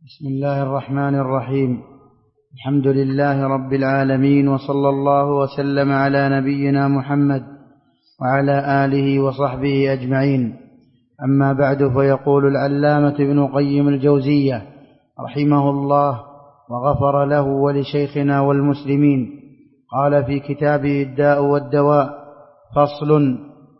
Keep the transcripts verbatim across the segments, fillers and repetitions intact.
بسم الله الرحمن الرحيم. الحمد لله رب العالمين، وصلى الله وسلم على نبينا محمد وعلى آله وصحبه أجمعين. أما بعد، فيقول العلامة ابن قيم الجوزية رحمه الله وغفر له ولشيخنا والمسلمين، قال في كتابه الداء والدواء: فصل: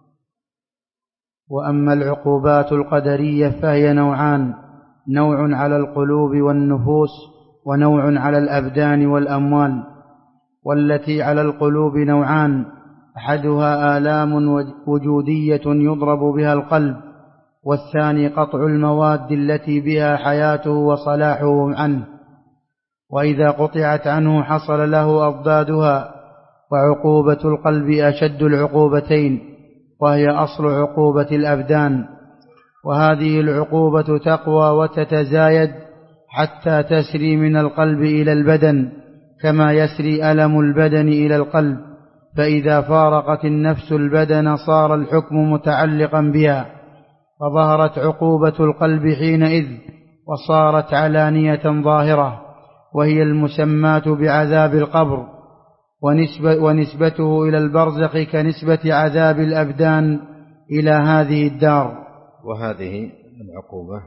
وأما العقوبات القدرية فهي نوعان: نوع على القلوب والنفوس، ونوع على الأبدان والأموال. والتي على القلوب نوعان: أحدها آلام وجودية يضرب بها القلب، والثاني قطع المواد التي بها حياته وصلاحه عنه، وإذا قطعت عنه حصل له أضدادها. وعقوبة القلب أشد العقوبتين، وهي أصل عقوبة الأبدان، وهذه العقوبة تقوى وتتزايد حتى تسري من القلب إلى البدن، كما يسري ألم البدن إلى القلب. فإذا فارقت النفس البدن صار الحكم متعلقا بها، فظهرت عقوبة القلب حينئذ، وصارت علانية ظاهرة، وهي المسماة بعذاب القبر، ونسبة ونسبته إلى البرزخ كنسبة عذاب الأبدان إلى هذه الدار. وهذه العقوبة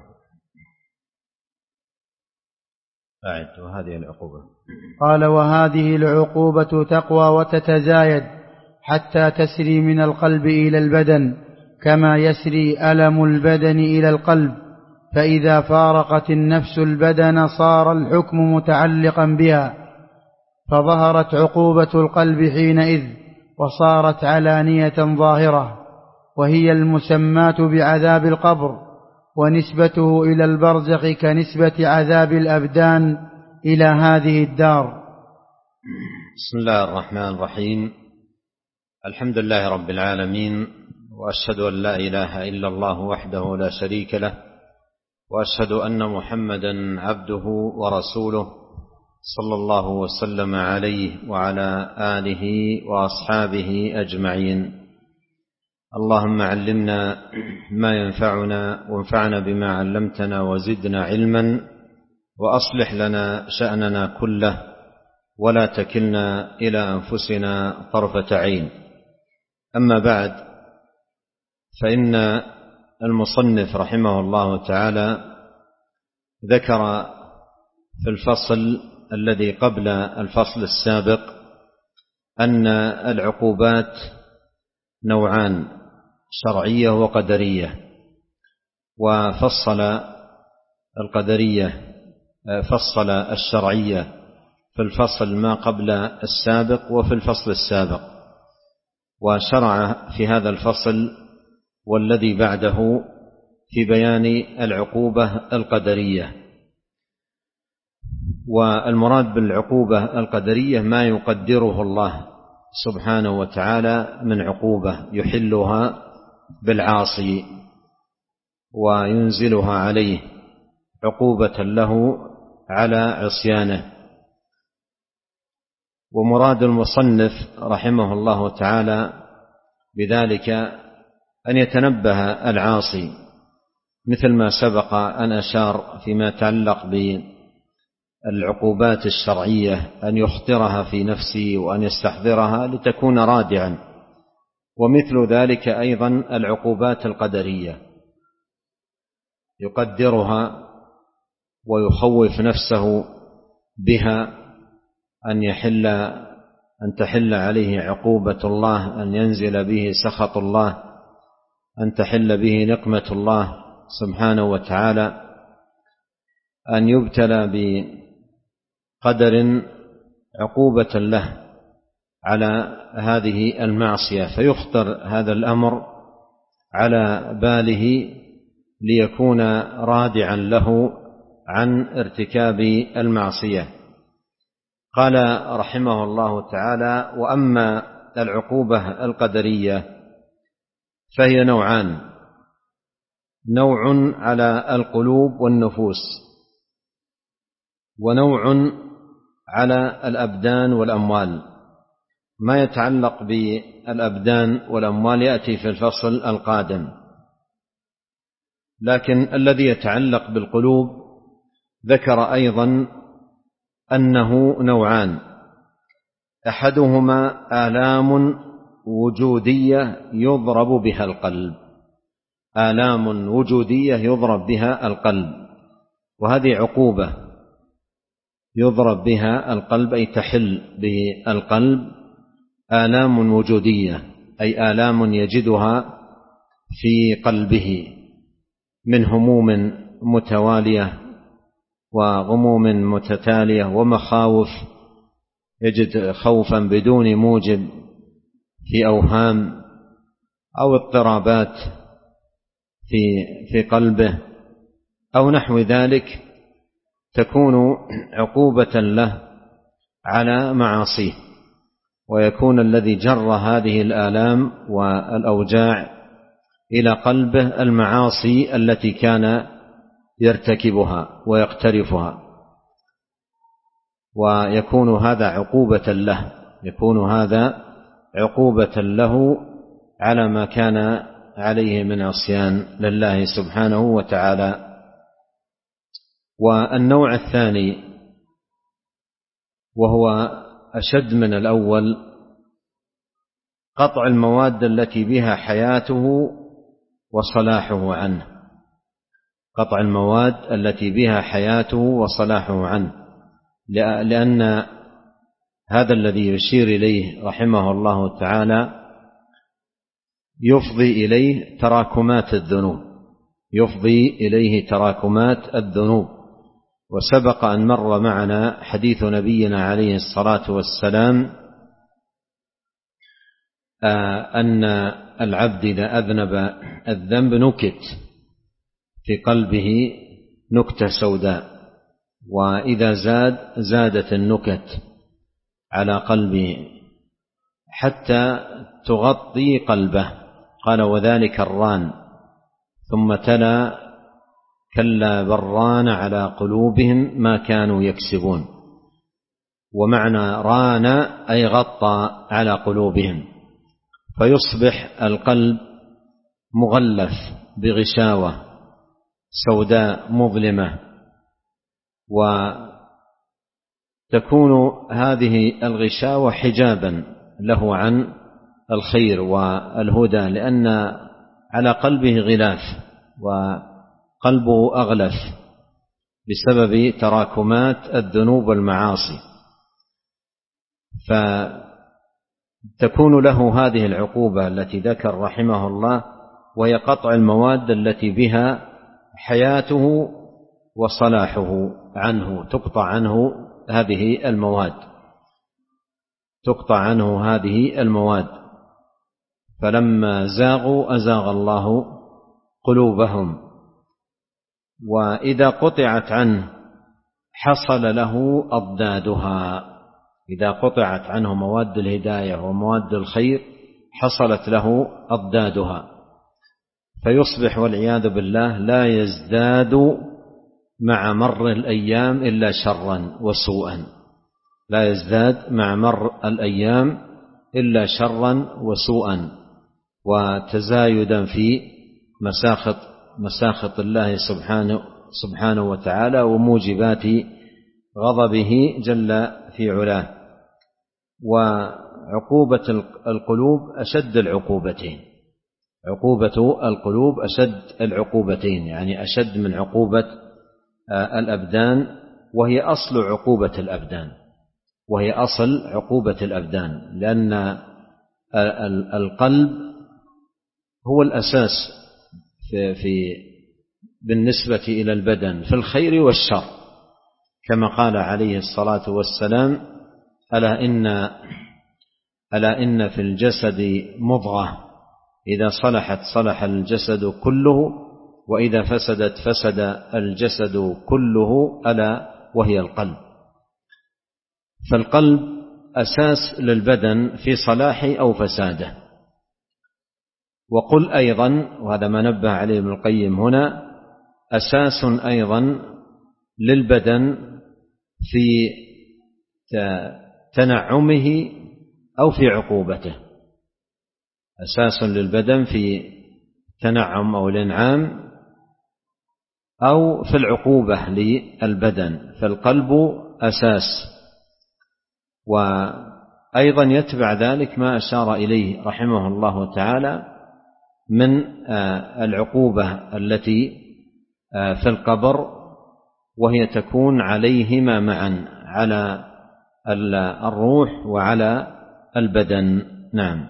أعد وهذه العقوبة قال: وهذه العقوبة تقوى وتتزايد حتى تسري من القلب إلى البدن، كما يسري ألم البدن إلى القلب. فإذا فارقت النفس البدن صار الحكم متعلقا بها، فظهرت عقوبة القلب حينئذ، وصارت علانية ظاهرة، وهي المسماة بعذاب القبر، ونسبته إلى البرزخ كنسبة عذاب الأبدان إلى هذه الدار. بسم الله الرحمن الرحيم. الحمد لله رب العالمين، وأشهد أن لا إله إلا الله وحده لا شريك له، وأشهد أن محمدا عبده ورسوله، صلى الله وسلم عليه وعلى آله وأصحابه أجمعين. اللهم علمنا ما ينفعنا، وانفعنا بما علمتنا، وزدنا علما، وأصلح لنا شأننا كله، ولا تكلنا إلى أنفسنا طرفة عين. أما بعد، فإن المصنف رحمه الله تعالى ذكر في الفصل الذي قبل الفصل السابق أن العقوبات نوعان: شرعية وقدرية. وفصل القدرية فصل الشرعية في الفصل ما قبل السابق وفي الفصل السابق، وشرع في هذا الفصل والذي بعده في بيان العقوبة القدرية. والمراد بالعقوبة القدرية ما يقدره الله سبحانه وتعالى من عقوبة يحلها بالعاصي وينزلها عليه عقوبة له على عصيانه. ومراد المصنف رحمه الله تعالى بذلك أن يتنبه العاصي، مثل ما سبق أن أشار فيما يتعلق بالعقوبات الشرعية، أن يخطرها في نفسه وأن يستحضرها لتكون رادعا. ومثل ذلك أيضا العقوبات القدرية، يقدرها ويخوف نفسه بها، أن يحل أن تحل عليه عقوبة الله، أن ينزل به سخط الله، أن تحل به نقمة الله سبحانه وتعالى، أن يبتلى بقدر عقوبة له على هذه المعصية، فيخطر هذا الأمر على باله ليكون رادعا له عن ارتكاب المعصية. قال رحمه الله تعالى: وأما العقوبة القدرية فهي نوعان: نوع على القلوب والنفوس، ونوع على الأبدان والأموال. ما يتعلق بالأبدان والأموال يأتي في الفصل القادم، لكن الذي يتعلق بالقلوب ذكر أيضا أنه نوعان: أحدهما آلام وجودية يضرب بها القلب، آلام وجودية يضرب بها القلب، وهذه عقوبة يضرب بها القلب أي تحل بالقلب، آلام وجودية أي آلام يجدها في قلبه من هموم متوالية وغموم متتالية ومخاوف، يجد خوفا بدون موجب في أوهام أو اضطرابات في في قلبه أو نحو ذلك، تكون عقوبة له على معاصيه، ويكون الذي جر هذه الآلام والأوجاع إلى قلبه المعاصي التي كان يرتكبها ويقترفها، ويكون هذا عقوبة له، يكون هذا عقوبة له على ما كان عليه من عصيان لله سبحانه وتعالى. والنوع الثاني وهو أشد من الأول: قطع المواد التي بها حياته وصلاحه عنه، قطع المواد التي بها حياته وصلاحه عنه، لأن هذا الذي يشير إليه رحمه الله تعالى يفضي إليه تراكمات الذنوب، يفضي إليه تراكمات الذنوب. وسبق أن مر معنا حديث نبينا عليه الصلاة والسلام أن العبد إذا أذنب الذنب نكت في قلبه نكتة سوداء، وإذا زاد زادت النكت على قلبه حتى تغطي قلبه. قال: وذلك الران. ثم تلا: كلا بران على قلوبهم ما كانوا يكسبون. ومعنى ران أي غطى على قلوبهم، فيصبح القلب مغلف بغشاوة سوداء مظلمة، وتكون هذه الغشاوة حجابا له عن الخير والهدى، لأن على قلبه غلاف وقلبه أغلف بسبب تراكمات الذنوب والمعاصي، فتكون له هذه العقوبة التي ذكر رحمه الله، وهي قطع المواد التي بها حياته وصلاحه عنه، تقطع عنه هذه المواد، تقطع عنه هذه المواد. فلما زاغوا أزاغ الله قلوبهم، وإذا قطعت عنه حصل له أضدادها، إذا قطعت عنه مواد الهداية ومواد الخير حصلت له أضدادها، فيصبح والعياذ بالله لا يزداد مع مر الأيام إلا شرا وسوءا، لا يزداد مع مر الأيام إلا شرا وسوءا وتزايدا في مساخط مساخط الله سبحانه سبحانه وتعالى وموجبات غضبه جل في علاه. وعقوبة القلوب أشد العقوبتين، عقوبة القلوب أشد العقوبتين، يعني أشد من عقوبة الأبدان، وهي أصل عقوبة الأبدان، وهي أصل عقوبة الأبدان، لأن القلب هو الأساس في, في بالنسبة إلى البدن في الخير والشر، كما قال عليه الصلاة والسلام: ألا إن ألا إن في الجسد مضغة إذا صلحت صلح الجسد كله، وإذا فسدت فسد الجسد كله، ألا وهي القلب. فالقلب أساس للبدن في صلاحه أو فساده. وقل أيضا، وهذا ما نبه عليه ابن القيم هنا، أساس أيضا للبدن في تنعمه أو في عقوبته، أساس للبدن في تنعم أو الإنعام أو في العقوبة للبدن، فالقلب أساس. وأيضا يتبع ذلك ما أشار إليه رحمه الله تعالى من العقوبة التي في القبر، وهي تكون عليهما معا، على الروح وعلى البدن. نعم.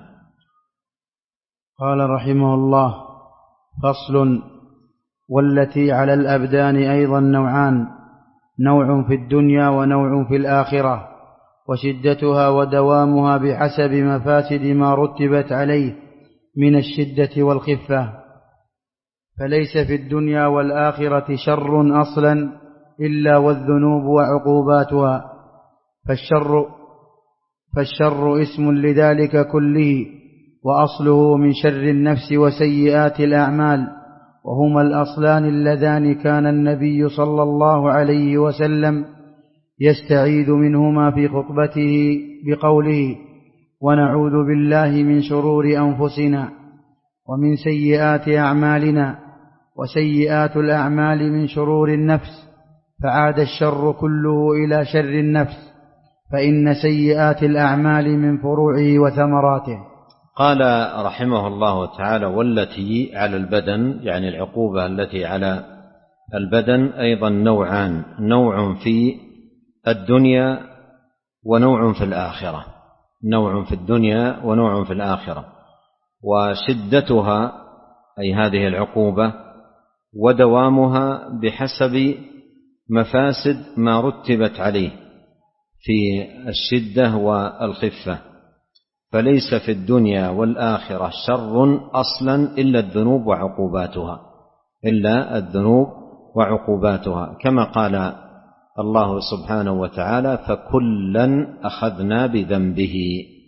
قال رحمه الله: فصل: والتي على الأبدان أيضا نوعان، نوع في الدنيا ونوع في الآخرة، وشدتها ودوامها بحسب مفاسد ما رتبت عليه من الشدة والخفة. فليس في الدنيا والآخرة شر أصلا إلا والذنوب وعقوباتها، فالشر, فالشر اسم لذلك كله، وأصله من شر النفس وسيئات الأعمال، وهما الأصلان اللذان كان النبي صلى الله عليه وسلم يستعيذ منهما في خطبته بقوله: ونعوذ بالله من شرور أنفسنا ومن سيئات أعمالنا، وسيئات الأعمال من شرور النفس، فعاد الشر كله إلى شر النفس، فإن سيئات الأعمال من فروعه وثمراته. قال رحمه الله تعالى: والتي على البدن، يعني العقوبة التي على البدن أيضا نوعان، نوع في الدنيا ونوع في الآخرة، نوع في الدنيا ونوع في الآخرة. وشدتها أي هذه العقوبة ودوامها بحسب مفاسد ما رتبت عليه في الشدة والخفة. فليس في الدنيا والآخرة شر أصلا إلا الذنوب وعقوباتها، إلا الذنوب وعقوباتها، كما قال الله سبحانه وتعالى: فكلا أخذنا بذنبه.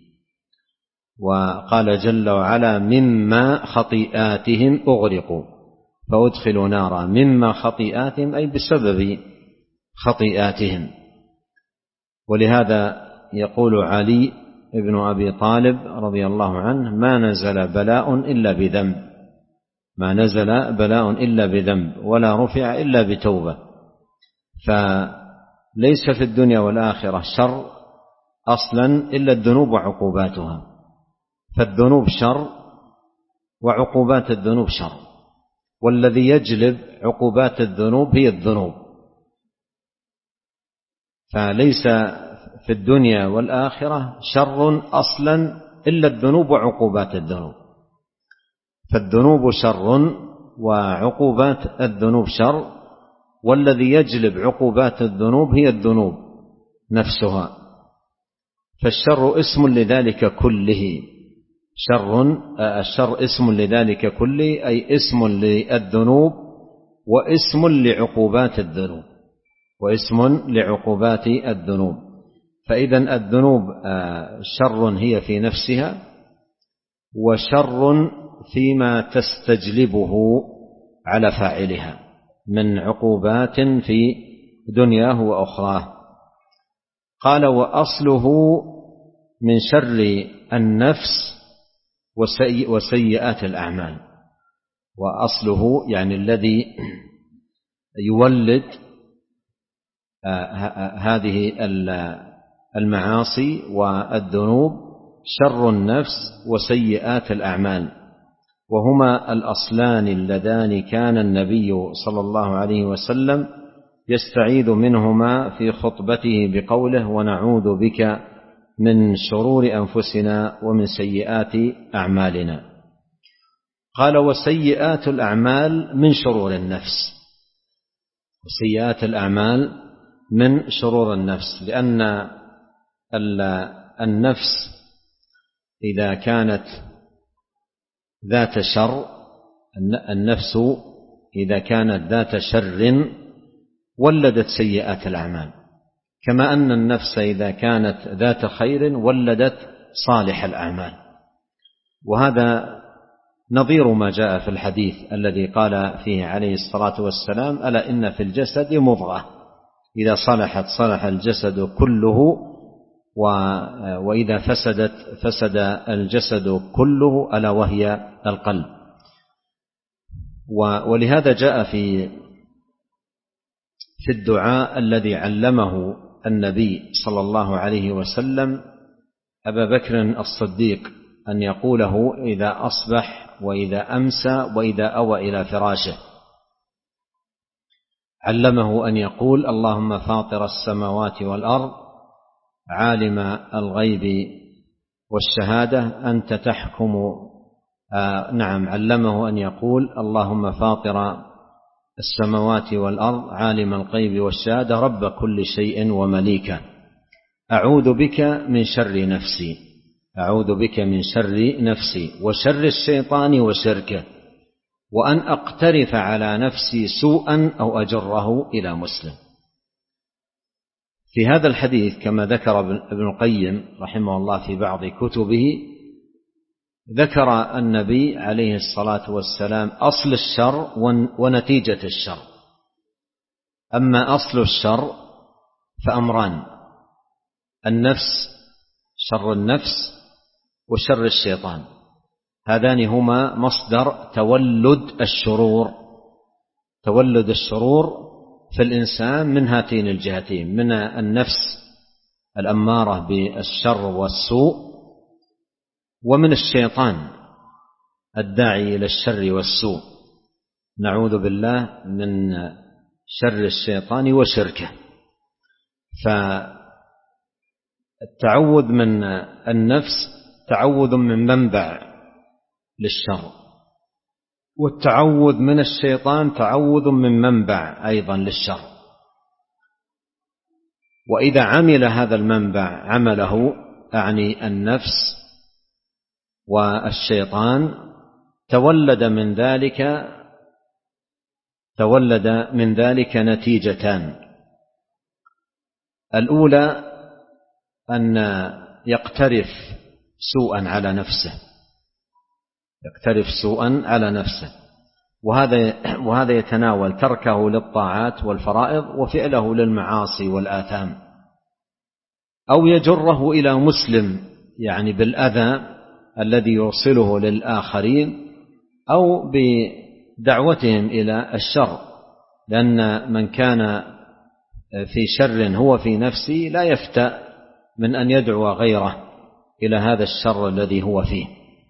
وقال جل وعلا: مما خطيئاتهم أغرقوا فأدخلوا نارا. مما خطيئاتهم أي بسبب خطيئاتهم. ولهذا يقول علي ابن أبي طالب رضي الله عنه: ما نزل بلاء إلا بذنب، ما نزل بلاء إلا بذنب، ولا رفع إلا بتوبة. فليس في الدنيا والآخرة شر أصلا إلا الذنوب وعقوباتها، فالذنوب شر وعقوبات الذنوب شر، والذي يجلب عقوبات الذنوب هي الذنوب. فليس في الدنيا والآخرة شر أصلا إلا الذنوب وعقوبات الذنوب، فالذنوب شر وعقوبات الذنوب شر، والذي يجلب عقوبات الذنوب هي الذنوب نفسها. فالشر اسم لذلك كله، شر الشر اسم لذلك كله، أي اسم للذنوب واسم لعقوبات الذنوب، واسم لعقوبات الذنوب. فإذن الذنوب شر هي في نفسها، وشر فيما تستجلبه على فاعلها من عقوبات في دنياه وأخراه. قال: وأصله من شر النفس وسيئات الأعمال. وأصله يعني الذي يولد هذه المعاصي والذنوب شر النفس وسيئات الأعمال، وهما الأصلان اللذان كان النبي صلى الله عليه وسلم يستعيذ منهما في خطبته بقوله: ونعوذ بك من شرور أنفسنا ومن سيئات أعمالنا. قال: وسيئات الأعمال من شرور النفس، وسيئات الأعمال من شرور النفس، لأن النفس إذا كانت ذات شر، النفس إذا كانت ذات شر ولدت سيئات الأعمال، كما أن النفس إذا كانت ذات خير ولدت صالح الأعمال. وهذا نظير ما جاء في الحديث الذي قال فيه عليه الصلاة والسلام: ألا إن في الجسد مضغة إذا صلحت صلح الجسد كله، وإذا فسدت فسد الجسد كله، ألا وهي القلب. ولهذا جاء في في الدعاء الذي علمه النبي صلى الله عليه وسلم أبا بكر الصديق أن يقوله إذا أصبح وإذا أمسى وإذا أوى إلى فراشه. علمه أن يقول: اللهم فاطر السماوات والأرض عالم الغيب والشهادة أنت تحكم. آه نعم علمه أن يقول: اللهم فاطر السماوات والأرض عالم الغيب والشهادة رب كل شيء ومليكه أعوذ بك من شر نفسي أعوذ بك من شر نفسي وشر الشيطان وشركه وأن أقترف على نفسي سوءا أو أجره إلى مسلم. في هذا الحديث كما ذكر ابن القيم رحمه الله في بعض كتبه، ذكر النبي عليه الصلاة والسلام أصل الشر ونتيجة الشر. أما أصل الشر فأمران: النفس، شر النفس، وشر الشيطان، هذان هما مصدر تولد الشرور. تولد الشرور في الإنسان من هاتين الجهتين: من النفس الأمارة بالشر والسوء، ومن الشيطان الداعي إلى الشر والسوء. نعوذ بالله من شر الشيطان وشركه. فالتعوذ من النفس تعوذ من منبع للشر، والتعوذ من الشيطان تعوذ من منبع أيضا للشر. وإذا عمل هذا المنبع عمله، أعني النفس والشيطان، تولد من ذلك تولد من ذلك نتيجتان: الأولى أن يقترف سوءا على نفسه يقترف سوءا على نفسه وهذا وهذا يتناول تركه للطاعات والفرائض وفعله للمعاصي والآثام، أو يجره إلى مسلم يعني بالأذى الذي يوصله للآخرين، أو بدعوتهم إلى الشر، لأن من كان في شر هو في نفسه لا يفتأ من أن يدعو غيره إلى هذا الشر الذي هو فيه.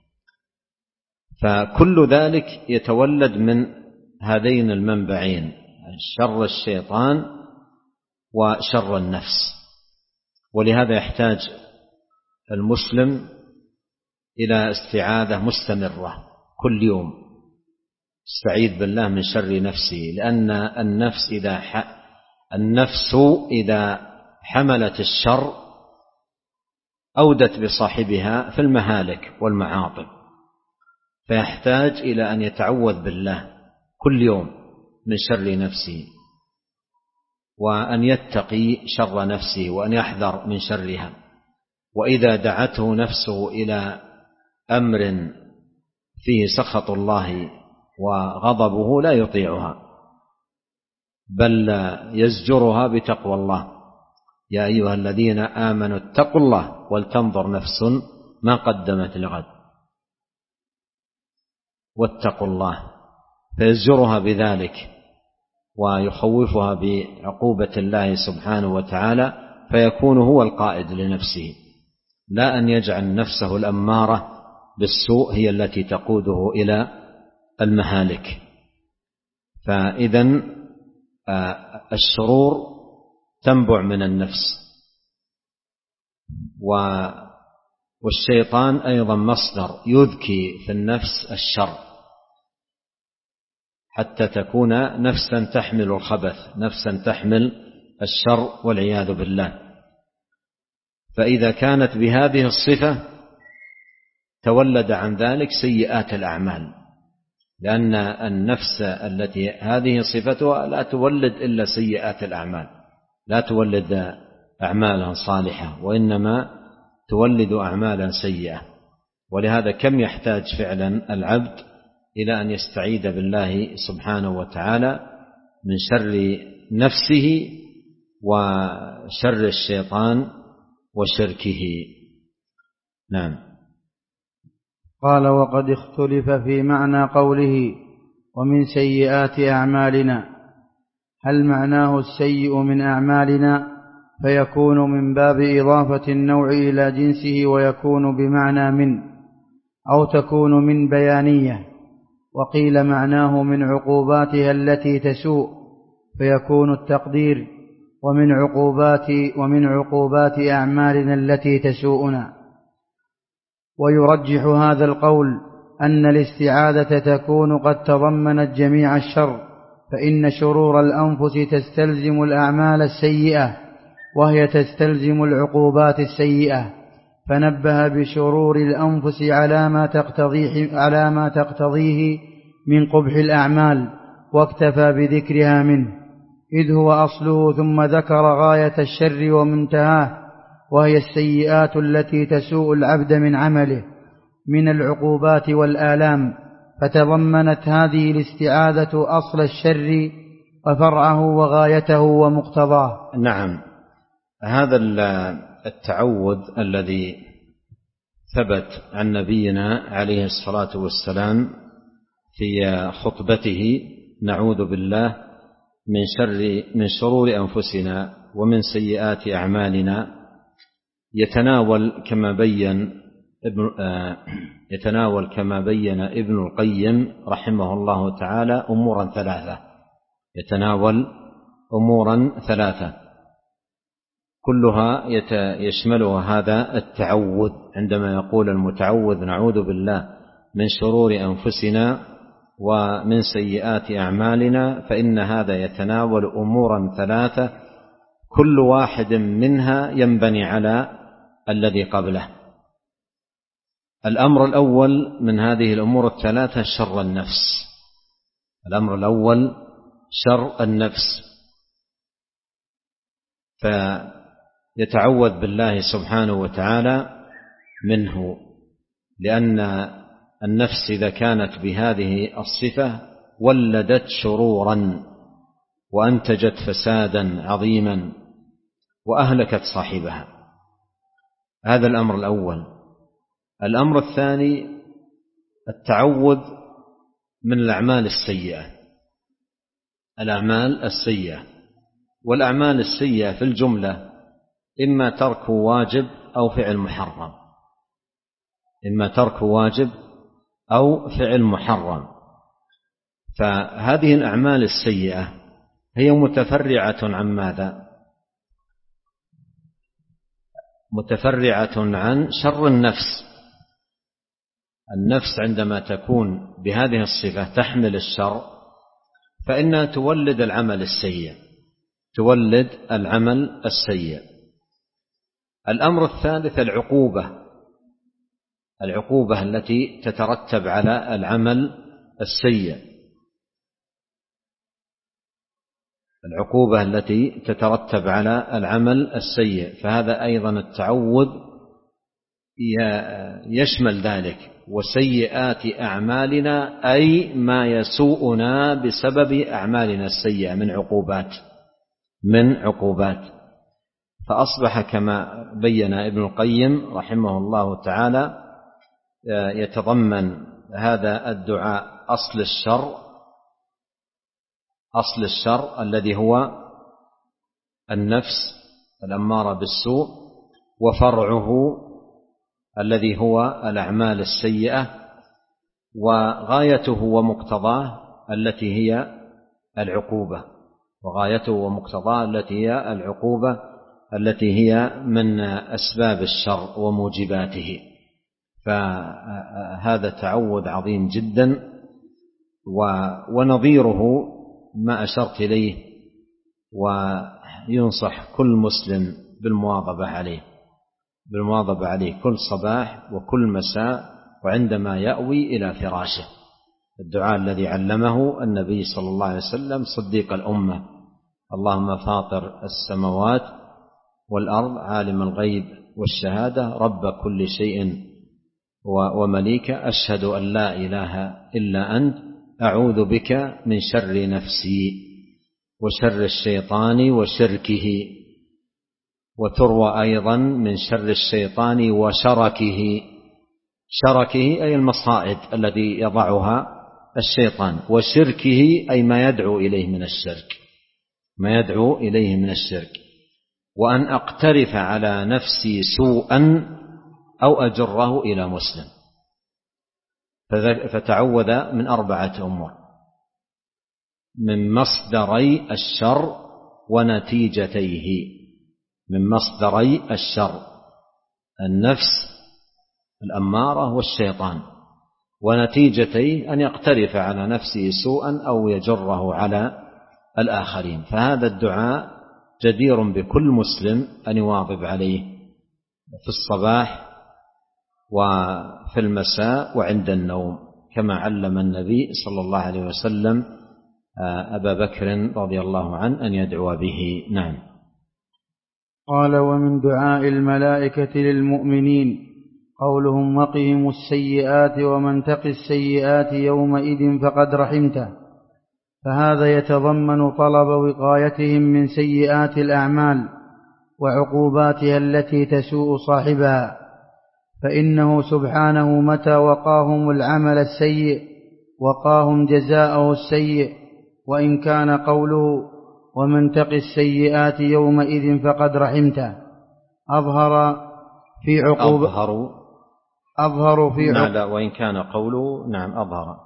فكل ذلك يتولد من هذين المنبعين: شر الشيطان وشر النفس. ولهذا يحتاج المسلم إلى استعاذة مستمرة كل يوم، استعيذ بالله من شر نفسه، لأن النفس إذا ح... النفس إذا حملت الشر أودت بصاحبها في المهالك والمعاطب، فيحتاج إلى أن يتعوذ بالله كل يوم من شر نفسه، وأن يتقي شر نفسه، وأن يحذر من شرها. وإذا دعته نفسه إلى أمر فيه سخط الله وغضبه لا يطيعها، بل يزجرها بتقوى الله: يا أيها الذين آمنوا اتقوا الله ولتنظر نفس ما قدمت لغد واتقوا الله، فيزجرها بذلك ويخوفها بعقوبة الله سبحانه وتعالى، فيكون هو القائد لنفسه، لا أن يجعل نفسه الأمارة بالسوء هي التي تقوده إلى المهالك. فإذن الشرور تنبع من النفس، والشيطان أيضا مصدر يذكي في النفس الشر حتى تكون نفسا تحمل الخبث، نفسا تحمل الشر والعياذ بالله. فإذا كانت بهذه الصفة تولد عن ذلك سيئات الأعمال، لأن النفس التي هذه صفتها لا تولد إلا سيئات الأعمال، لا تولد أعمالا صالحة، وإنما تولد أعمالا سيئة. ولهذا كم يحتاج فعلا العبد إلى أن يستعيذ بالله سبحانه وتعالى من شر نفسه وشر الشيطان وشركه. نعم. قال: وقد اختلف في معنى قوله ومن سيئات أعمالنا، هل معناه السيء من أعمالنا فيكون من باب إضافة النوع إلى جنسه ويكون بمعنى من، أو تكون من بيانية؟ وقيل معناه من عقوباتها التي تسوء فيكون التقدير ومن عقوبات ومن عقوبات أعمالنا التي تسوءنا. ويرجح هذا القول أن الاستعاذة تكون قد تضمنت جميع الشر، فإن شرور الأنفس تستلزم الأعمال السيئة وهي تستلزم العقوبات السيئة، فنبه بشرور الأنفس على ما تقتضيه, على ما تقتضيه من قبح الأعمال، واكتفى بذكرها منه إذ هو أصله، ثم ذكر غاية الشر ومنتهاه وهي السيئات التي تسوء العبد من عمله من العقوبات والآلام، فتضمنت هذه الاستعاذة أصل الشر وفرعه وغايته ومقتضاه. نعم، هذا التعوذ الذي ثبت عن نبينا عليه الصلاة والسلام في خطبته: نعوذ بالله من شر من شرور أنفسنا ومن سيئات أعمالنا، يتناول كما بين ابن يتناول كما بين ابن القيم رحمه الله تعالى أمورا ثلاثة يتناول أمورا ثلاثة كلها يشملها هذا التعوذ. عندما يقول المتعوذ نعوذ بالله من شرور أنفسنا ومن سيئات أعمالنا، فإن هذا يتناول أمورا ثلاثة كل واحد منها ينبني على الذي قبله. الأمر الأول من هذه الأمور الثلاثة شر النفس. الأمر الأول شر النفس، فيتعوذ بالله سبحانه وتعالى منه، لأن النفس إذا كانت بهذه الصفة ولدت شرورا وأنتجت فسادا عظيما وأهلكت صاحبها. هذا الأمر الأول. الأمر الثاني التعوذ من الأعمال السيئة. الأعمال السيئة والأعمال السيئة في الجملة إما ترك واجب أو فعل محرم، إما ترك واجب أو فعل محرم. فهذه الأعمال السيئة هي متفرعة عن ماذا؟ متفرعة عن شر النفس. النفس عندما تكون بهذه الصفة تحمل الشر فإنها تولد العمل السيء تولد العمل السيء. الأمر الثالث العقوبة العقوبة التي تترتب على العمل السيء العقوبة التي تترتب على العمل السيء فهذا أيضا التعوذ يشمل ذلك. وسيئات أعمالنا أي ما يسوءنا بسبب أعمالنا السيئة من عقوبات من عقوبات فأصبح كما بين ابن القيم رحمه الله تعالى يتضمن هذا الدعاء أصل الشر أصل الشر الذي هو النفس الأمارة بالسوء، وفرعه الذي هو الأعمال السيئة، وغايته ومقتضاه التي هي العقوبة وغايته ومقتضاه التي هي العقوبة التي هي من أسباب الشر وموجباته. فهذا تعوذ عظيم جدا، ونظيره ما أشرت إليه، وينصح كل مسلم بالمواظبة عليه بالمواظبة عليه كل صباح وكل مساء وعندما يأوي إلى فراشه. الدعاء الذي علمه النبي صلى الله عليه وسلم صديق الأمة: اللهم فاطر السماوات والأرض عالم الغيب والشهادة رب كل شيء ومليك أشهد أن لا إله إلا أنت أعوذ بك من شر نفسي وشر الشيطان وشركه، وتروى أيضا من شر الشيطان وشركه. شركه أي المصائد الذي يضعها الشيطان، وشركه أي ما يدعو إليه من الشرك. ما يدعو إليه من الشرك، وأن أقترف على نفسي سوءا أو أجره إلى مسلم. فتعوذ من أربعة أمور: من مصدري الشر ونتيجتيه، من مصدري الشر النفس الأمارة والشيطان، ونتيجتيه أن يقترف على نفسه سوءا أو يجره على الآخرين. فهذا الدعاء جدير بكل مسلم أن يواظب عليه في الصباح وفي المساء وعند النوم، كما علم النبي صلى الله عليه وسلم أبا بكر رضي الله عنه أن يدعو به. نعم. قال: ومن دعاء الملائكة للمؤمنين قولهم: وقهم السيئات ومن تق السيئات يومئذ فقد رحمته. فهذا يتضمن طلب وقايتهم من سيئات الأعمال وعقوباتها التي تسوء صاحبها، فإنه سبحانه متى وقاهم العمل السيء وقاهم جزاءه السيء، وإن كان قوله ومن تق السيئات يومئذ فقد رحمته أظهر في عقوبة أظهر أظهر في نعم لا وإن كان قوله نعم أظهر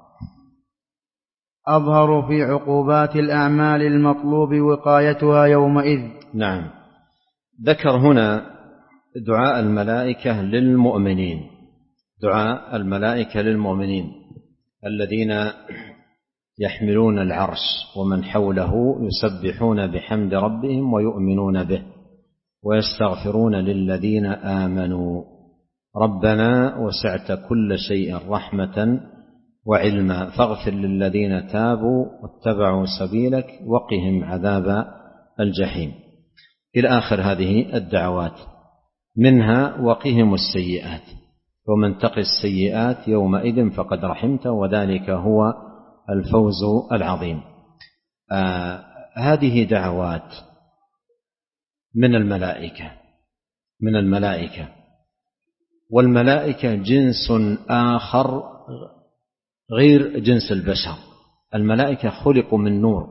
أظهر في عقوبات الأعمال المطلوب وقايتها يومئذ. نعم. ذكر هنا دعاء الملائكة للمؤمنين، دعاء الملائكة للمؤمنين الذين يحملون العرش ومن حوله يسبحون بحمد ربهم ويؤمنون به ويستغفرون للذين آمنوا: ربنا وسعت كل شيء رحمة وعلما فاغفر للذين تابوا واتبعوا سبيلك وقهم عذاب الجحيم، إلى آخر هذه الدعوات. منها وقهم السيئات ومن تق السيئات يومئذ فقد رحمته وذلك هو الفوز العظيم. آه هذه دعوات من الملائكة من الملائكة والملائكة جنس آخر غير جنس البشر. الملائكة خلقوا من نور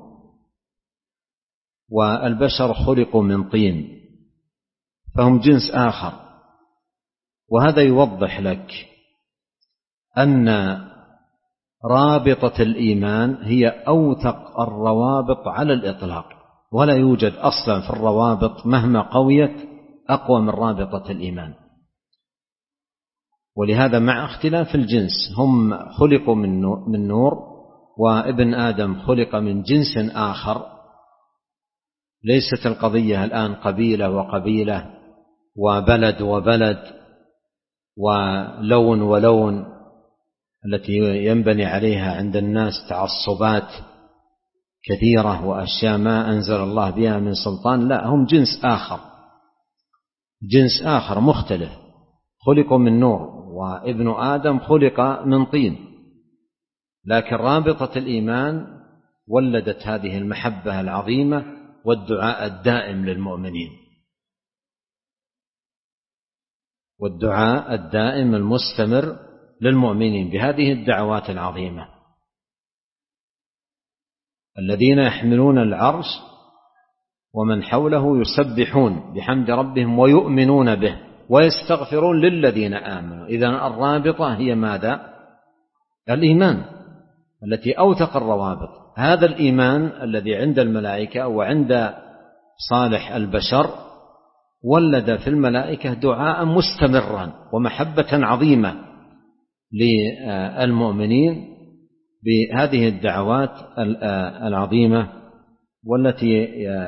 والبشر خلقوا من طين، فهم جنس آخر. وهذا يوضح لك أن رابطة الإيمان هي أوثق الروابط على الإطلاق، ولا يوجد أصلا في الروابط مهما قويت أقوى من رابطة الإيمان. ولهذا مع اختلاف الجنس هم خلقوا من نور، وابن آدم خلق من جنس آخر. ليست القضية الآن قبيلة وقبيلة وبلد وبلد ولون ولون التي ينبني عليها عند الناس تعصبات كثيرة وأشياء ما أنزل الله بها من سلطان. لا، هم جنس آخر جنس آخر مختلف، خلقوا من نور، وابن آدم خلق من طين. لكن رابطة الإيمان ولدت هذه المحبة العظيمة والدعاء الدائم للمؤمنين، والدعاء الدائم المستمر للمؤمنين بهذه الدعوات العظيمة. الذين يحملون العرش ومن حوله يسبحون بحمد ربهم ويؤمنون به ويستغفرون للذين آمنوا. إذن الرابطة هي ماذا؟ الإيمان التي أوثق الروابط. هذا الإيمان الذي عند الملائكة وعند صالح البشر ولد في الملائكة دعاء مستمرا ومحبة عظيمة للمؤمنين بهذه الدعوات العظيمة، والتي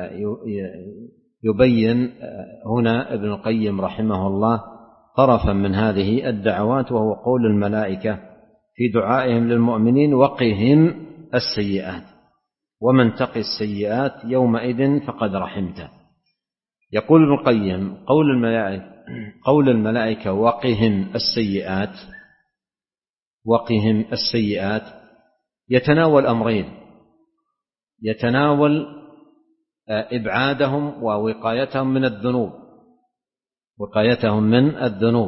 يبين هنا ابن القيم رحمه الله طرفا من هذه الدعوات، وهو قول الملائكة في دعائهم للمؤمنين: وقهم السيئات ومن تق السيئات يومئذ فقد رحمته. يقول ابن القيم: قول الملائكة, قول الملائكة وقهم السيئات وقهم السيئات يتناول أمرين: يتناول إبعادهم ووقايتهم من الذنوب وقايتهم من الذنوب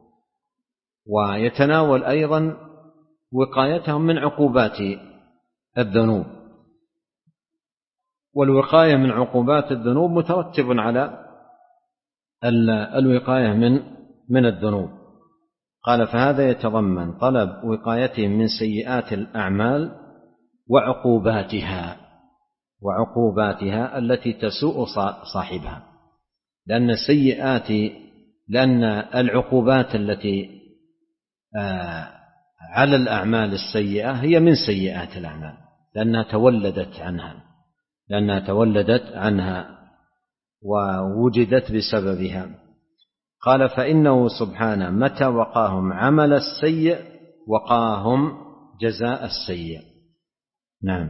ويتناول أيضا وقايتهم من عقوبات الذنوب. والوقاية من عقوبات الذنوب مترتب على الوقاية من من الذنوب. قال فهذا يتضمن طلب وقايتهم من سيئات الأعمال وعقوباتها وعقوباتها التي تسوء صاحبها، لأن السيئات لأن العقوبات التي على الأعمال السيئة هي من سيئات الأعمال، لأنها تولدت عنها لأنها تولدت عنها ووجدت بسببها. قال فإنه سبحانه متى وقاهم عمل السيء وقاهم جزاء السيء. نعم.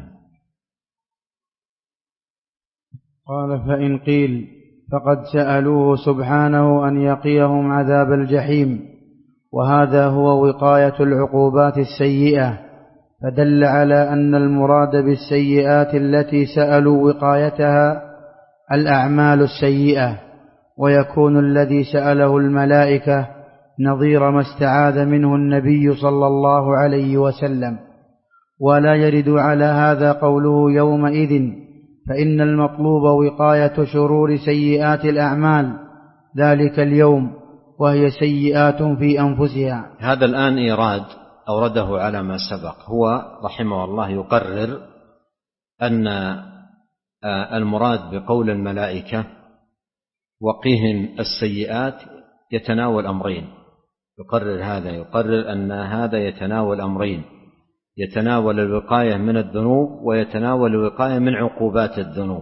قال فإن قيل فقد سألوه سبحانه أن يقيهم عذاب الجحيم، وهذا هو وقاية العقوبات السيئة، فدل على أن المراد بالسيئات التي سألوا وقايتها الأعمال السيئة، ويكون الذي سأله الملائكة نظير ما استعاذ منه النبي صلى الله عليه وسلم. ولا يرد على هذا قوله يومئذ، فإن المطلوب وقاية شرور سيئات الأعمال ذلك اليوم، وهي سيئات في أنفسها. هذا الآن إيراد أورده على ما سبق. هو رحمه الله يقرر أن المراد بقول الملائكة وقهم السيئات يتناول أمرين. يقرر هذا يقرر أن هذا يتناول أمرين، يتناول الوقاية من الذنوب ويتناول الوقاية من عقوبات الذنوب.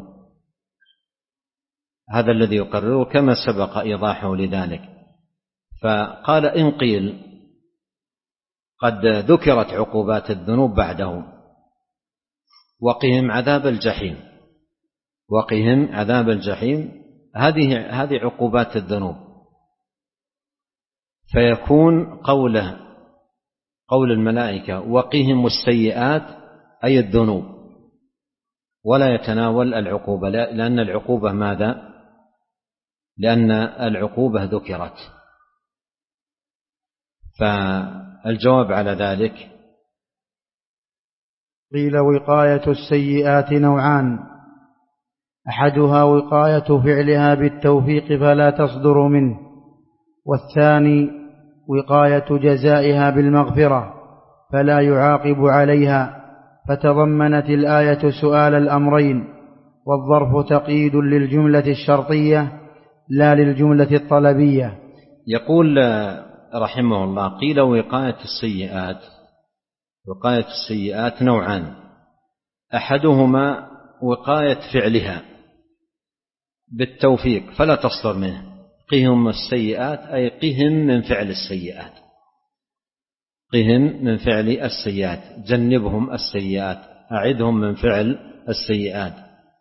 هذا الذي يقرره كما سبق إيضاحه لذلك. فقال إن قيل قد ذكرت عقوبات الذنوب بعده، وقهم عذاب الجحيم، وقهم عذاب الجحيم، هذه هذه عقوبات الذنوب، فيكون قوله قول الملائكة وقهم السيئات أي الذنوب، ولا يتناول العقوبة، لأن العقوبة ماذا؟ لأن العقوبة ذكرت. فالجواب على ذلك قيل وقاية السيئات نوعان، أحدها وقاية فعلها بالتوفيق فلا تصدر منه، والثاني وقاية جزائها بالمغفرة فلا يعاقب عليها. فتضمنت الآية سؤال الأمرين، والظرف تقييد للجملة الشرطية لا للجملة الطلبية. يقول رحمه الله قيل وقاية السيئات وقاية السيئات نوعان، أحدهما وقاية فعلها بالتوفيق فلا تصدر منه، قهم السيئات أي قهم من فعل السيئات، قهم من فعل السيئات، جنبهم السيئات، أعدهم من فعل السيئات.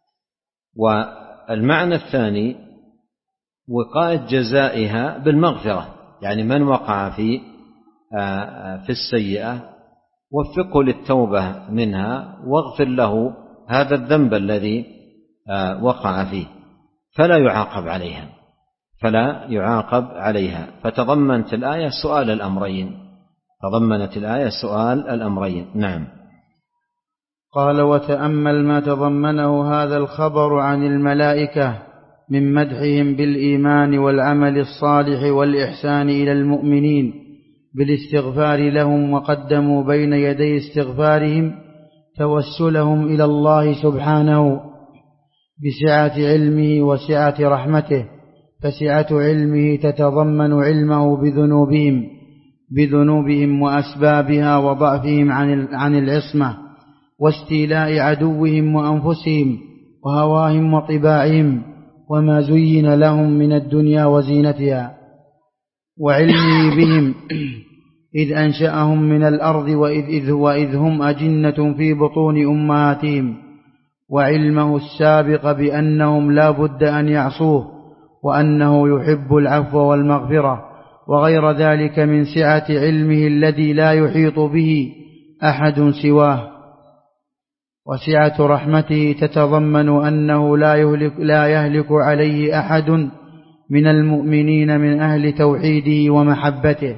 والمعنى الثاني وقاية جزائها بالمغفرة، يعني من وقع في في السيئة وفقه للتوبة منها واغفر له هذا الذنب الذي وقع فيه، فلا يعاقب عليها فلا يعاقب عليها. فتضمنت الآية سؤال الأمرين تضمنت الآية سؤال الأمرين. نعم. قال وتأمل ما تضمنه هذا الخبر عن الملائكة من مدحهم بالإيمان والعمل الصالح والإحسان إلى المؤمنين بالاستغفار لهم، وقدموا بين يدي استغفارهم توسلهم إلى الله سبحانه بسعة علمه وسعة رحمته، فسعة علمه تتضمن علمه بذنوبهم بذنوبهم وأسبابها وضعفهم عن العصمة واستيلاء عدوهم وأنفسهم وهواهم وطباعهم وما زين لهم من الدنيا وزينتها، وعلمه بهم إذ أنشأهم من الأرض وإذ, وإذ هم أجنة في بطون أمهاتهم، وعلمه السابق بأنهم لا بد أن يعصوه وأنه يحب العفو والمغفرة، وغير ذلك من سعة علمه الذي لا يحيط به أحد سواه. وسعة رحمته تتضمن أنه لا يهلك, لا يهلك عليه أحد من المؤمنين من أهل توحيده ومحبته،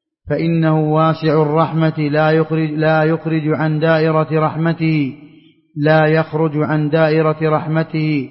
فإنه واسع الرحمة لا يخرج, لا يخرج عن دائرة رحمته لا يخرج عن دائرة رحمته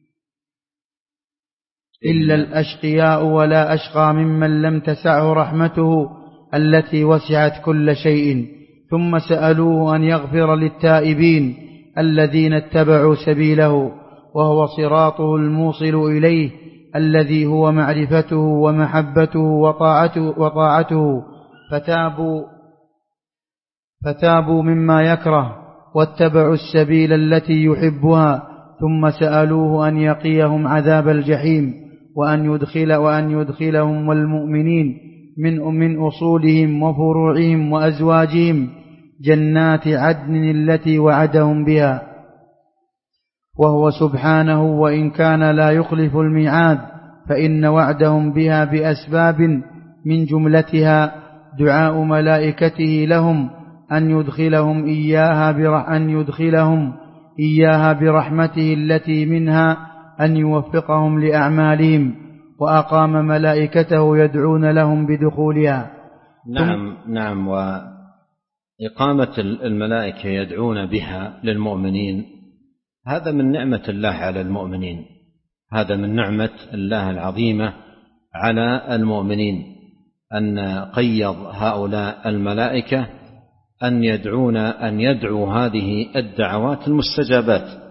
إلا الأشقياء ولا أشقى ممن لم تسعه رحمته التي وسعت كل شيء. ثم سألوه أن يغفر للتائبين الذين اتبعوا سبيله وهو صراطه الموصل إليه الذي هو معرفته ومحبته وطاعته, وطاعته فتابوا, فتابوا مما يكره واتبعوا السبيل التي يحبها. ثم سألوه أن يقيهم عذاب الجحيم وأن يدخل وأن يدخلهم والمؤمنين من من أصولهم وفروعهم وأزواجهم جنات عدن التي وعدهم بها، وهو سبحانه وإن كان لا يخلف الميعاد فإن وعدهم بها بأسباب من جملتها دعاء ملائكته لهم أن يدخلهم إياها برح أن يدخلهم إياها برحمته التي منها أن يوفقهم لأعمالهم، وأقام ملائكته يدعون لهم بدخولها. نعم نعم وإقامة الملائكة يدعون بها للمؤمنين هذا من نعمة الله على المؤمنين، هذا من نعمة الله العظيمة على المؤمنين أن قيض هؤلاء الملائكة أن يدعون أن يدعوا هذه الدعوات المستجابات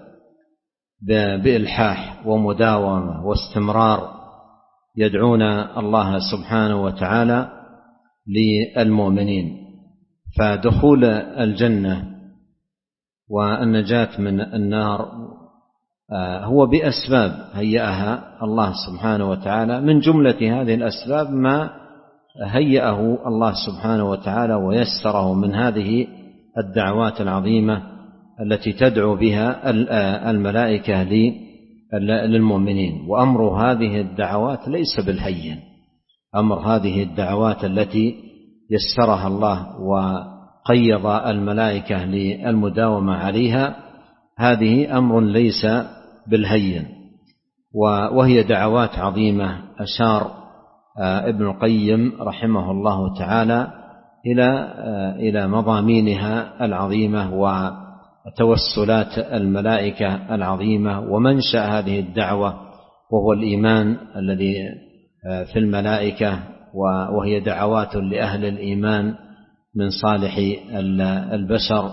بإلحاح ومداومة واستمرار، يدعون الله سبحانه وتعالى للمؤمنين. فدخول الجنة والنجاة من النار هو بأسباب هيأها الله سبحانه وتعالى، من جملة هذه الأسباب ما هيأه الله سبحانه وتعالى ويسره من هذه الدعوات العظيمة التي تدعو بها الملائكة للمؤمنين. وأمر هذه الدعوات ليس بالهين، أمر هذه الدعوات التي يسرها الله وقيض الملائكة للمداومة عليها هذه أمر ليس بالهين، وهي دعوات عظيمة. أشار ابن القيم رحمه الله تعالى إلى إلى مضامينها العظيمة وتوسلات الملائكة العظيمة ومنشأ هذه الدعوة، وهو الإيمان الذي في الملائكة، وهي دعوات لأهل الإيمان من صالح البشر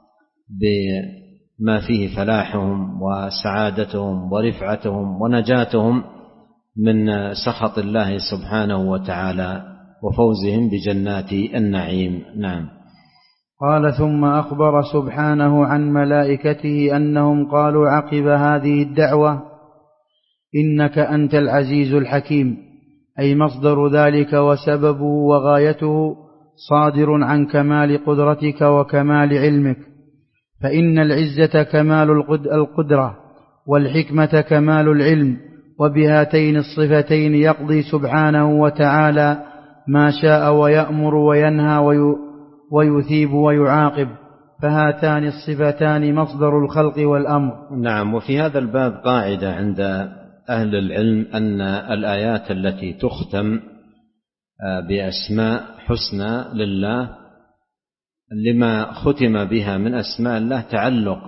بما فيه فلاحهم وسعادتهم ورفعتهم ونجاتهم من سخط الله سبحانه وتعالى وفوزهم بجنات النعيم. نعم. قال: ثم أخبر سبحانه عن ملائكته أنهم قالوا عقب هذه الدعوة: إنك أنت العزيز الحكيم، أي مصدر ذلك وسببه وغايته صادر عن كمال قدرتك وكمال علمك، فإن العزة كمال القدرة والحكمة كمال العلم، وبهاتين الصفتين يقضي سبحانه وتعالى ما شاء ويأمر وينهى ويثيب ويعاقب، فهاتان الصفتان مصدر الخلق والأمر. نعم. وفي هذا الباب قاعدة عند أهل العلم أن الآيات التي تختم بأسماء حسنى لله لما ختم بها من أسماء الله تعلق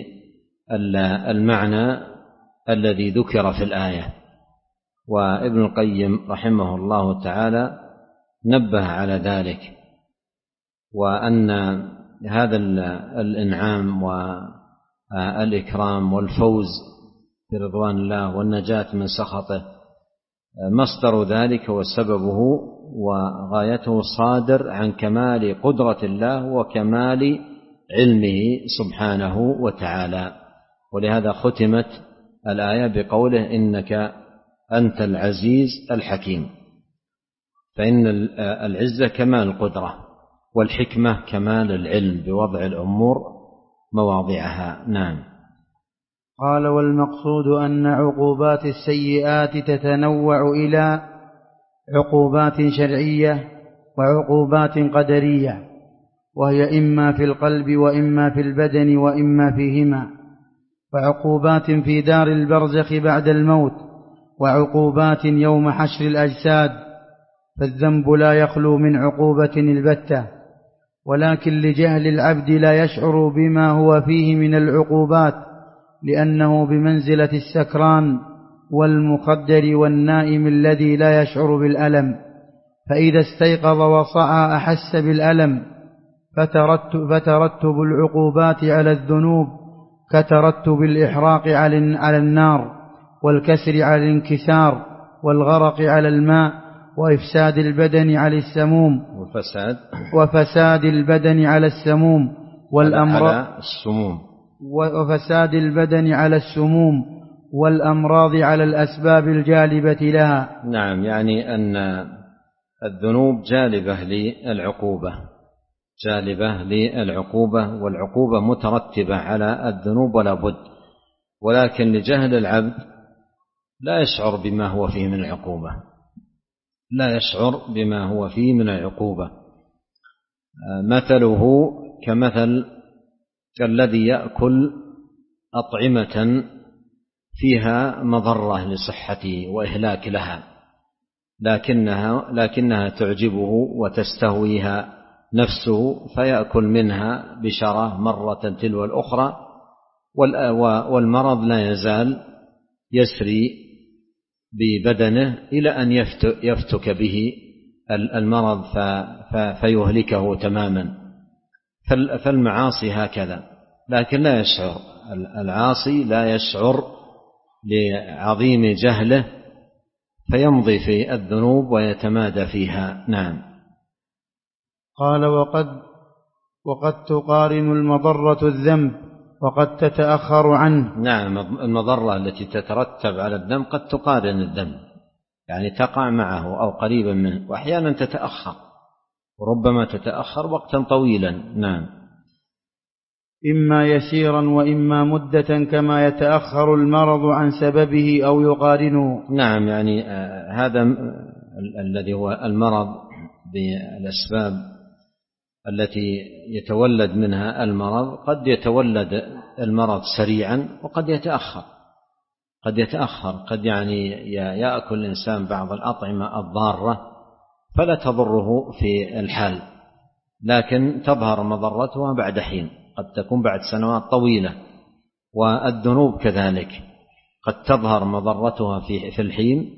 بالمعنى الذي ذكر في الآية. وابن القيم رحمه الله تعالى نبه على ذلك، وأن هذا الإنعام والإكرام والفوز برضوان الله والنجاة من سخطه مصدر ذلك وسببه وغايته صادر عن كمال قدرة الله وكمال علمه سبحانه وتعالى. ولهذا ختمت الآية بقوله: إنك أنت العزيز الحكيم، فإن العزة كمال القدرة والحكمة كمال العلم بوضع الأمور مواضعها. نعم. قال: والمقصود أن عقوبات السيئات تتنوع إلى عقوبات شرعية وعقوبات قدرية، وهي إما في القلب وإما في البدن وإما فيهما، وعقوبات في دار البرزخ بعد الموت، وعقوبات يوم حشر الأجساد، فالذنب لا يخلو من عقوبة البتة، ولكن لجهل العبد لا يشعر بما هو فيه من العقوبات، لأنه بمنزلة السكران والمخدر والنائم الذي لا يشعر بالألم، فإذا استيقظ وصحى أحس بالألم، فترتب العقوبات على الذنوب كترتب الإحراق على النار، والكسر على الانكسار، والغرق على الماء، وإفساد البدن على السموم وفساد وفساد البدن على السموم والأمراض على السموم وفساد البدن على السموم والأمراض على الأسباب الجالبة لها. نعم، يعني أن الذنوب جالبة للعقوبة جالبة للعقوبة والعقوبة مترتبة على الذنوب ولا بد، ولكن لجهل العبد لا يشعر بما هو فيه من العقوبة لا يشعر بما هو فيه من العقوبة مثله كمثل الذي يأكل أطعمة فيها مضرة لصحته وإهلاك لها، لكنها, لكنها تعجبه وتستهويها نفسه، فيأكل منها بشرة مرة تلو الأخرى، والمرض لا يزال يسري ببدنه إلى أن يفتك به المرض فيهلكه تماما. فالمعاصي هكذا، لكن لا يشعر العاصي لا يشعر لعظيم جهله فيمضي في الذنوب ويتمادى فيها. نعم. قال وقد وقد تقارن المضرة الذنب وقد تتأخر عنه. نعم، المضرة التي تترتب على الذنب قد تقارن الذنب، يعني تقع معه أو قريبا منه، وأحيانا تتأخر، وربما تتأخر وقتا طويلا. نعم، إما يسيرا وإما مدة، كما يتأخر المرض عن سببه أو يقارنه. نعم، يعني آه هذا الذي هو المرض بالأسباب التي يتولد منها المرض، قد يتولد المرض سريعا وقد يتأخر قد يتأخر قد يعني يأكل الإنسان بعض الأطعمة الضارة فلا تضره في الحال، لكن تظهر مضرتها بعد حين، قد تكون بعد سنوات طويلة. والذنوب كذلك قد تظهر مضرتها في الحين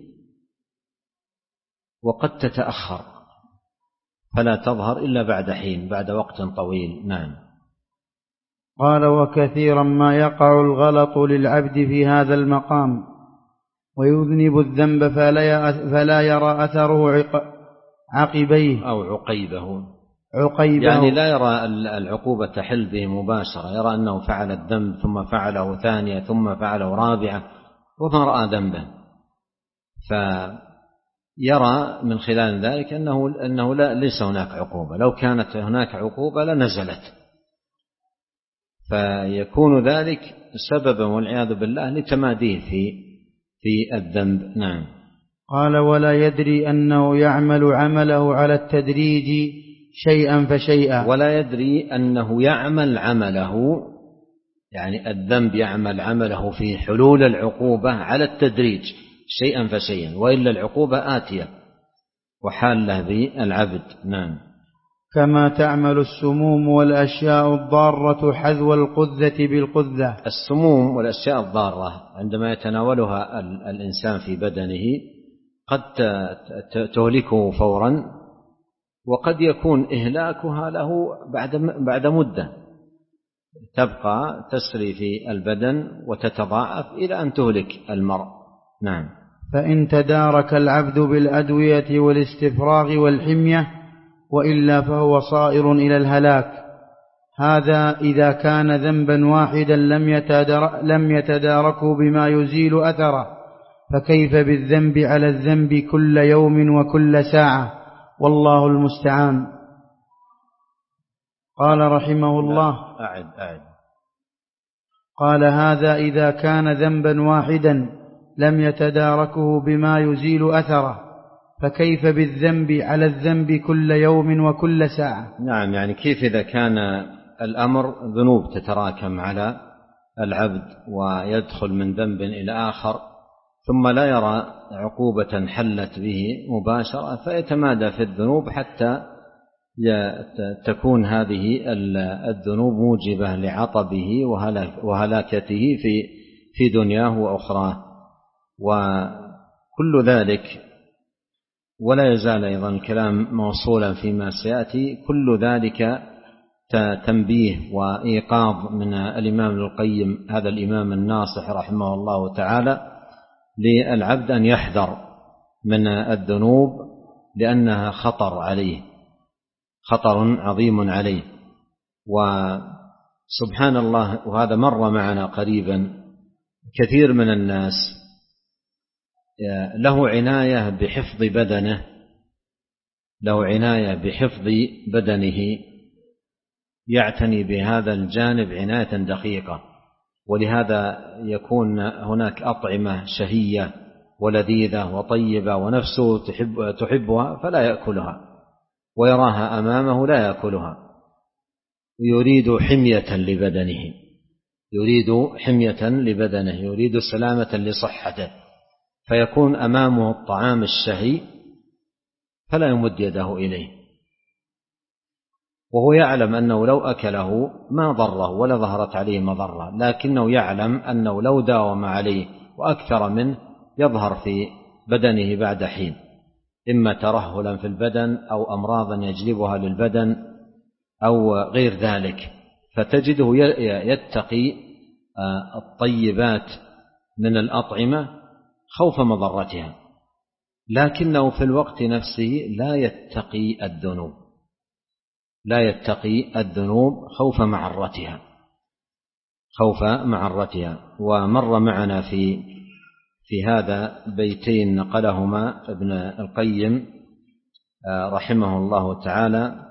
وقد تتأخر فلا تظهر إلا بعد حين، بعد وقت طويل. نعم. قال وكثيرا ما يقع الغلط للعبد في هذا المقام ويذنب الذنب فلا يرى أثره عقبيه أو عقيبه عقيبه يعني لا يرى العقوبة تحل به مباشرة، يرى أنه فعل الذنب ثم فعله ثانية ثم فعله رابعة وما رأى ذنبه، فيرى من خلال ذلك أنه, أنه لا ليس هناك عقوبة، لو كانت هناك عقوبة لنزلت، فيكون ذلك سببا والعياذ بالله لتماديه في في الذنب. نعم. قال ولا يدري أنه يعمل عمله على التدريج شيئا فشيئا. ولا يدري أنه يعمل عمله، يعني الذنب يعمل عمله في حلول العقوبة على التدريج شيئا فشيئا، وإلا العقوبة آتية وحالة بالعبد. نعم. كما تعمل السموم والأشياء الضارة حذو القذة بالقذة. السموم والأشياء الضارة عندما يتناولها الإنسان في بدنه قد تهلكه فورا، وقد يكون إهلاكها له بعد بعد مدة، تبقى تسري في البدن وتتضاعف إلى أن تهلك المرء. نعم. فإن تدارك العبد بالأدوية والاستفراغ والحمية، وإلا فهو صائر إلى الهلاك. هذا إذا كان ذنبا واحدا لم يتدار لم يتداركه بما يزيل أثره، فكيف بالذنب على الذنب كل يوم وكل ساعة، والله المستعان. قال رحمه الله أعد أعد. قال هذا إذا كان ذنبا واحدا لم يتداركه بما يزيل أثره، فكيف بالذنب على الذنب كل يوم وكل ساعة. نعم، يعني كيف إذا كان الأمر ذنوب تتراكم على العبد ويدخل من ذنب إلى آخر ثم لا يرى عقوبة حلت به مباشرة، فيتمادى في الذنوب حتى تكون هذه الذنوب موجبة لعطبه وهلاكته في في دنياه وأخراه. وكل ذلك، ولا يزال أيضا الكلام موصولا فيما سيأتي، كل ذلك تنبيه وإيقاظ من الإمام ابن القيم هذا الإمام الناصح رحمه الله تعالى للعبد أن يحذر من الذنوب، لأنها خطر عليه، خطر عظيم عليه. وسبحان الله، وهذا مر معنا قريبا، كثير من الناس له عناية بحفظ بدنه له عناية بحفظ بدنه يعتني بهذا الجانب عناية دقيقة، ولهذا يكون هناك أطعمة شهية ولذيذة وطيبة ونفسه تحب تحبها فلا يأكلها، ويراها أمامه لا يأكلها، يريد حمية لبدنه يريد حمية لبدنه يريد سلامة لصحته، فيكون أمامه الطعام الشهي فلا يمد يده إليه، وهو يعلم أنه لو أكله ما ضره ولا ظهرت عليه مضرة، لكنه يعلم أنه لو داوم عليه وأكثر منه يظهر في بدنه بعد حين، إما ترهلا في البدن أو أمراضا يجلبها للبدن أو غير ذلك، فتجده يتقي الطيبات من الأطعمة خوف مضرتها، لكنه في الوقت نفسه لا يتقي الذنوب لا يتقي الذنوب خوف معرتها خوف معرتها ومر معنا في في هذا بيتين نقلهما ابن القيم رحمه الله تعالى،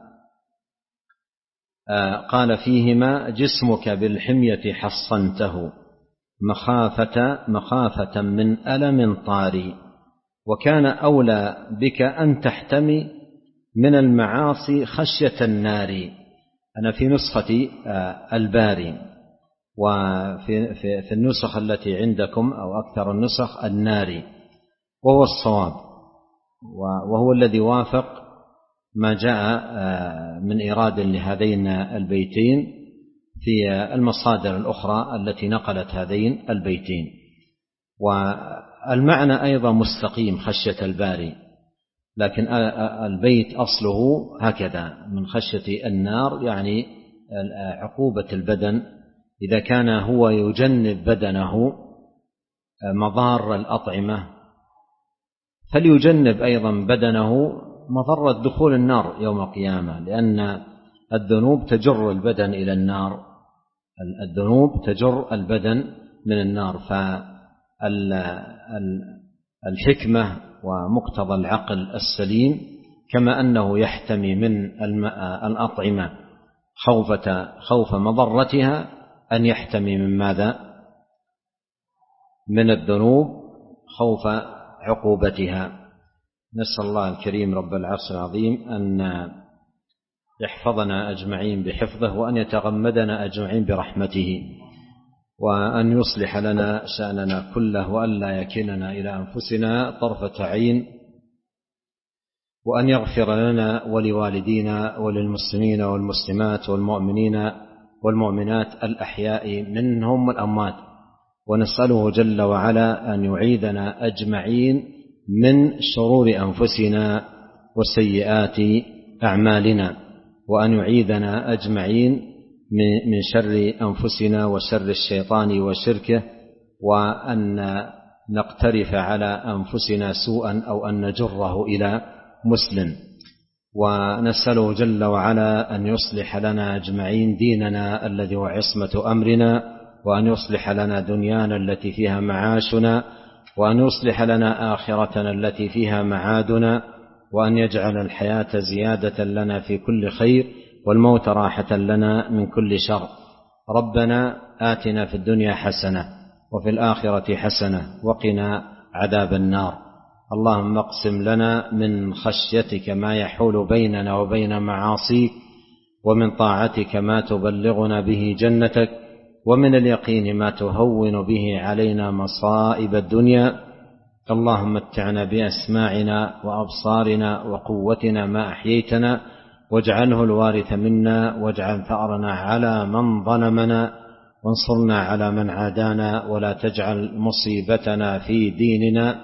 قال فيهما: جسمك بالحمية حصنته مخافة مخافة من ألم طاري، وكان أولى بك أن تحتمي من المعاصي خشية النار. أنا في نسخة الباري، وفي في في النسخ التي عندكم أو أكثر النسخ النار، وهو الصواب، وهو الذي وافق ما جاء من إيراد لهذين البيتين في المصادر الأخرى التي نقلت هذين البيتين. والمعنى أيضا مستقيم خشية الباري، لكن البيت أصله هكذا من خشية النار، يعني عقوبة البدن إذا كان هو يجنب بدنه مضار الأطعمة فليجنب أيضا بدنه مضرة دخول النار يوم القيامة، لأن الذنوب تجر البدن إلى النار الذنوب تجر البدن من النار. فالحكمة ومقتضى العقل السليم كما أنه يحتمي من الأطعمة خوفة خوف مضرتها أن يحتمي من ماذا؟ من الذنوب خوف عقوبتها. نسأل الله الكريم رب العرش العظيم أن يحفظنا أجمعين بحفظه، وأن يتغمدنا أجمعين برحمته، وأن يصلح لنا شأننا كله، وأن لا يكلنا إلى أنفسنا طرفة عين، وأن يغفر لنا ولوالدينا وللمسلمين والمسلمات والمؤمنين والمؤمنات الأحياء منهم والأموات. ونسأله جل وعلا أن يعيذنا أجمعين من شرور أنفسنا وسيئات أعمالنا، وأن يعيذنا أجمعين من شر أنفسنا وشر الشيطان وشركه، وأن نقترف على أنفسنا سوءا أو أن نجره إلى مسلم. ونسأله جل وعلا أن يصلح لنا أجمعين ديننا الذي هو عصمة أمرنا، وأن يصلح لنا دنيانا التي فيها معاشنا، وأن يصلح لنا آخرتنا التي فيها معادنا، وأن يجعل الحياة زيادة لنا في كل خير، والموت راحة لنا من كل شر. ربنا آتنا في الدنيا حسنة وفي الآخرة حسنة وقنا عذاب النار. اللهم اقسم لنا من خشيتك ما يحول بيننا وبين معاصيك، ومن طاعتك ما تبلغنا به جنتك، ومن اليقين ما تهون به علينا مصائب الدنيا. اللهم متعنا بأسماعنا وأبصارنا وقوتنا ما أحييتنا، واجعله الوارث منا، واجعل ثأرنا على من ظلمنا، وانصرنا على من عادانا، ولا تجعل مصيبتنا في ديننا،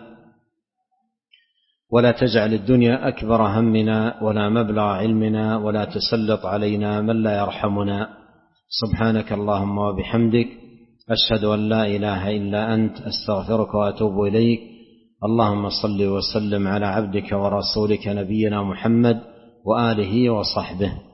ولا تجعل الدنيا أكبر همنا ولا مبلغ علمنا، ولا تسلط علينا من لا يرحمنا. سبحانك اللهم وبحمدك، أشهد أن لا إله إلا أنت، أستغفرك وأتوب إليك. اللهم صل وسلم على عبدك ورسولك نبينا محمد وآله وصحبه.